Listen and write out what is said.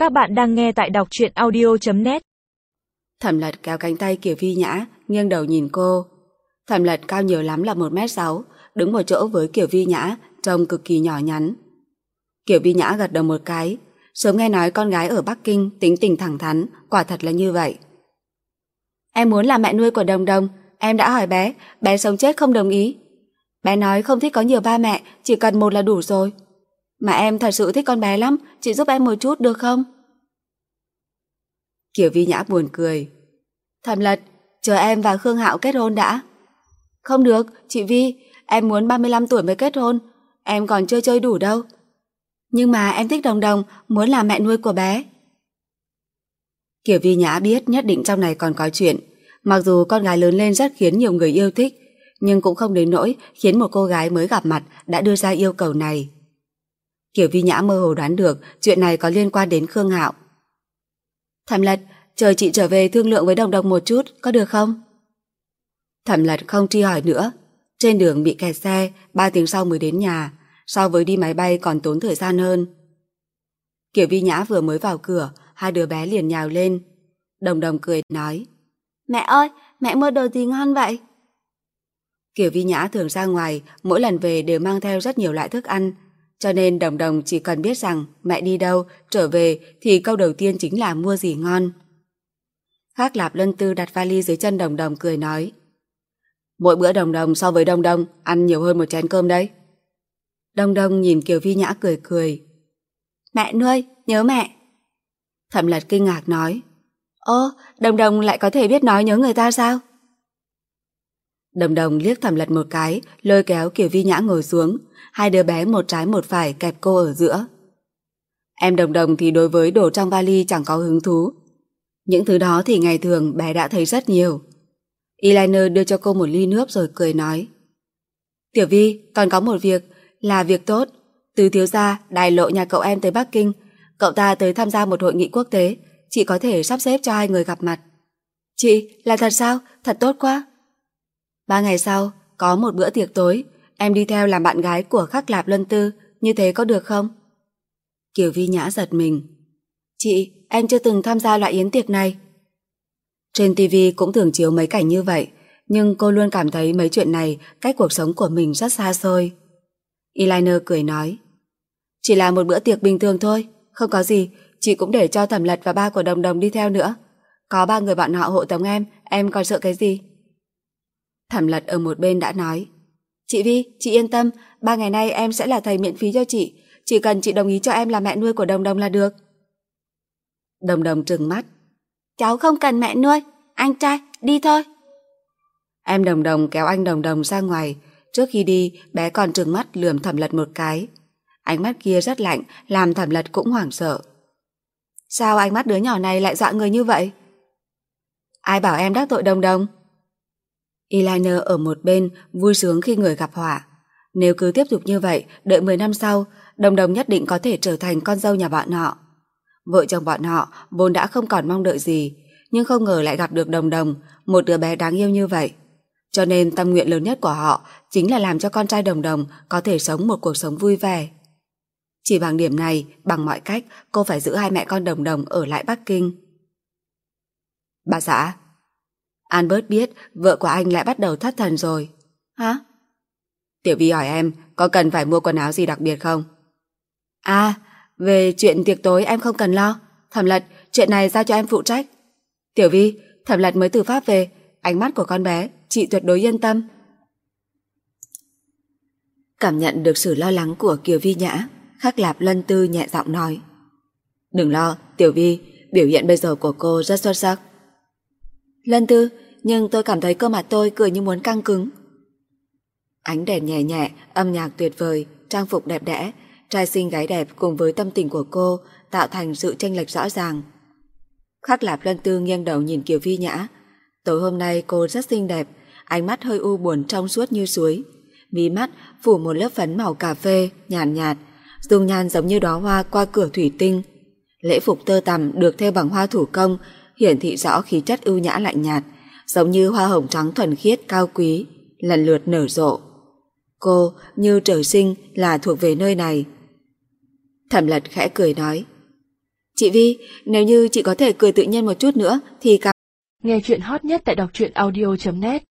Các bạn đang nghe tại đọc truyện audio.net. Thẩm Lật kéo cánh tay Kiều Vi Nhã, nghiêng đầu nhìn cô. Thẩm Lật cao nhiều lắm là 1m6, đứng một chỗ với Kiều Vi Nhã, trông cực kỳ nhỏ nhắn. Kiều Vi Nhã gật đầu một cái, sớm nghe nói con gái ở Bắc Kinh tính tình thẳng thắn, quả thật là như vậy. Em muốn làm mẹ nuôi của Đồng Đồng, em đã hỏi bé sống chết không đồng ý. Bé nói không thích có nhiều ba mẹ, chỉ cần một là đủ rồi. Mà em thật sự thích con bé lắm, chị giúp em một chút được không? Kiều Vi Nhã buồn cười. Thẩm Lật, chờ em và Khương Hạo kết hôn đã. Không được, chị Vi, em muốn 35 tuổi mới kết hôn, em còn chưa chơi đủ đâu. Nhưng mà em thích Đồng Đồng, muốn làm mẹ nuôi của bé. Kiều Vi Nhã biết nhất định trong này còn có chuyện. Mặc dù con gái lớn lên rất khiến nhiều người yêu thích, nhưng cũng không đến nỗi khiến một cô gái mới gặp mặt đã đưa ra yêu cầu này. Kiều Vi Nhã mơ hồ đoán được chuyện này có liên quan đến Khương Hạo. Thẩm Lật, chờ chị trở về thương lượng với Đồng Đồng một chút, có được không? Thẩm Lật không truy hỏi nữa. Trên đường bị kẹt xe, 3 tiếng sau mới đến nhà, so với đi máy bay còn tốn thời gian hơn. Kiều Vi Nhã vừa mới vào cửa, hai đứa bé liền nhào lên. Đồng Đồng cười nói: Mẹ ơi, mẹ mua đồ gì ngon vậy? Kiều Vi Nhã thường ra ngoài, mỗi lần về đều mang theo rất nhiều loại thức ăn, cho nên Đồng Đồng chỉ cần biết rằng mẹ đi đâu, trở về thì câu đầu tiên chính là mua gì ngon. Khắc Lạp Lân Tư đặt vali dưới chân Đồng Đồng cười nói: Mỗi bữa Đồng Đồng so với Đồng Đồng ăn nhiều hơn một chén cơm đấy. Đồng Đồng nhìn Kiều Vi Nhã cười cười. Mẹ nuôi, nhớ mẹ. Thẩm Lật kinh ngạc nói: Ô, Đồng Đồng lại có thể biết nói nhớ người ta sao? Đồng Đồng liếc Thẩm Lật một cái, lôi kéo Kiều Vi Nhã ngồi xuống, hai đứa bé một trái một phải kẹp cô ở giữa. Em Đồng Đồng thì đối với đồ trong vali chẳng có hứng thú. Những thứ đó thì ngày thường bé đã thấy rất nhiều. Eyeliner đưa cho cô một ly nước rồi cười nói: Tiểu Vi, còn có một việc, là việc tốt. Từ thiếu gia đài lộ nhà cậu em tới Bắc Kinh, cậu ta tới tham gia một hội nghị quốc tế, chị có thể sắp xếp cho hai người gặp mặt. Chị, là thật sao? Thật tốt quá. 3 ngày sau, có một bữa tiệc tối, em đi theo làm bạn gái của Khắc Lạp Lân Tư, như thế có được không? Kiều Vi Nhã giật mình. Chị, em chưa từng tham gia loại yến tiệc này. Trên TV cũng thường chiếu mấy cảnh như vậy, nhưng cô luôn cảm thấy mấy chuyện này cách cuộc sống của mình rất xa xôi. Eyeliner cười nói: Chỉ là một bữa tiệc bình thường thôi, không có gì, chị cũng để cho Thẩm Lật và ba của Đồng Đồng đi theo nữa. Có 3 người bọn họ hộ tống em còn sợ cái gì? Thẩm Lật ở một bên đã nói: Chị Vi, chị yên tâm, 3 ngày nay em sẽ là thầy miễn phí cho chị, chỉ cần chị đồng ý cho em làm mẹ nuôi của Đồng Đồng là được. Đồng Đồng trừng mắt: Cháu không cần mẹ nuôi, anh trai, đi thôi. Em Đồng Đồng kéo anh Đồng Đồng ra ngoài, trước khi đi bé còn trừng mắt lườm Thẩm Lật một cái. Ánh mắt kia rất lạnh, làm Thẩm Lật cũng hoảng sợ. Sao ánh mắt đứa nhỏ này lại dọa người như vậy? Ai bảo em đắc tội Đồng Đồng? Eyeliner ở một bên vui sướng khi người gặp họa. Nếu cứ tiếp tục như vậy, đợi 10 năm sau, Đồng Đồng nhất định có thể trở thành con dâu nhà bọn họ. Vợ chồng bọn họ vốn đã không còn mong đợi gì, nhưng không ngờ lại gặp được Đồng Đồng, một đứa bé đáng yêu như vậy. Cho nên tâm nguyện lớn nhất của họ chính là làm cho con trai Đồng Đồng có thể sống một cuộc sống vui vẻ. Chỉ bằng điểm này, bằng mọi cách, cô phải giữ hai mẹ con Đồng Đồng ở lại Bắc Kinh. Bà xã, Albert biết vợ của anh lại bắt đầu thất thần rồi. Hả? Tiểu Vi hỏi em có cần phải mua quần áo gì đặc biệt không? À, về chuyện tiệc tối em không cần lo. Thẩm Lật, chuyện này giao cho em phụ trách. Tiểu Vi, Thẩm Lật mới từ Pháp về, ánh mắt của con bé chị tuyệt đối yên tâm. Cảm nhận được sự lo lắng của Kiều Vi Nhã, Khắc Lạp Lân Tư nhẹ giọng nói: Đừng lo, Tiểu Vi, biểu hiện bây giờ của cô rất xuất sắc. Lân Tư, nhưng tôi cảm thấy cơ mặt tôi cười như muốn căng cứng. Ánh đèn nhẹ nhẹ, âm nhạc tuyệt vời, trang phục đẹp đẽ, trai xinh gái đẹp cùng với tâm tình của cô tạo thành sự chênh lệch rõ ràng. Khắc Lạp Lân Tư nghiêng đầu nhìn Kiều Vi Nhã. Tối hôm nay cô rất xinh đẹp, ánh mắt hơi u buồn trong suốt như suối, mí mắt phủ một lớp phấn màu cà phê nhàn nhạt, dung nhan giống như đóa hoa qua cửa thủy tinh. Lễ phục tơ tằm được thêu bằng hoa thủ công, hiển thị rõ khí chất ưu nhã lạnh nhạt, giống như hoa hồng trắng thuần khiết cao quý, lần lượt nở rộ. Cô như trời sinh là thuộc về nơi này. Thẩm Lật khẽ cười nói: Chị Vi, nếu như chị có thể cười tự nhiên một chút nữa thì Nghe chuyện hot nhất tại đọc truyện audio.net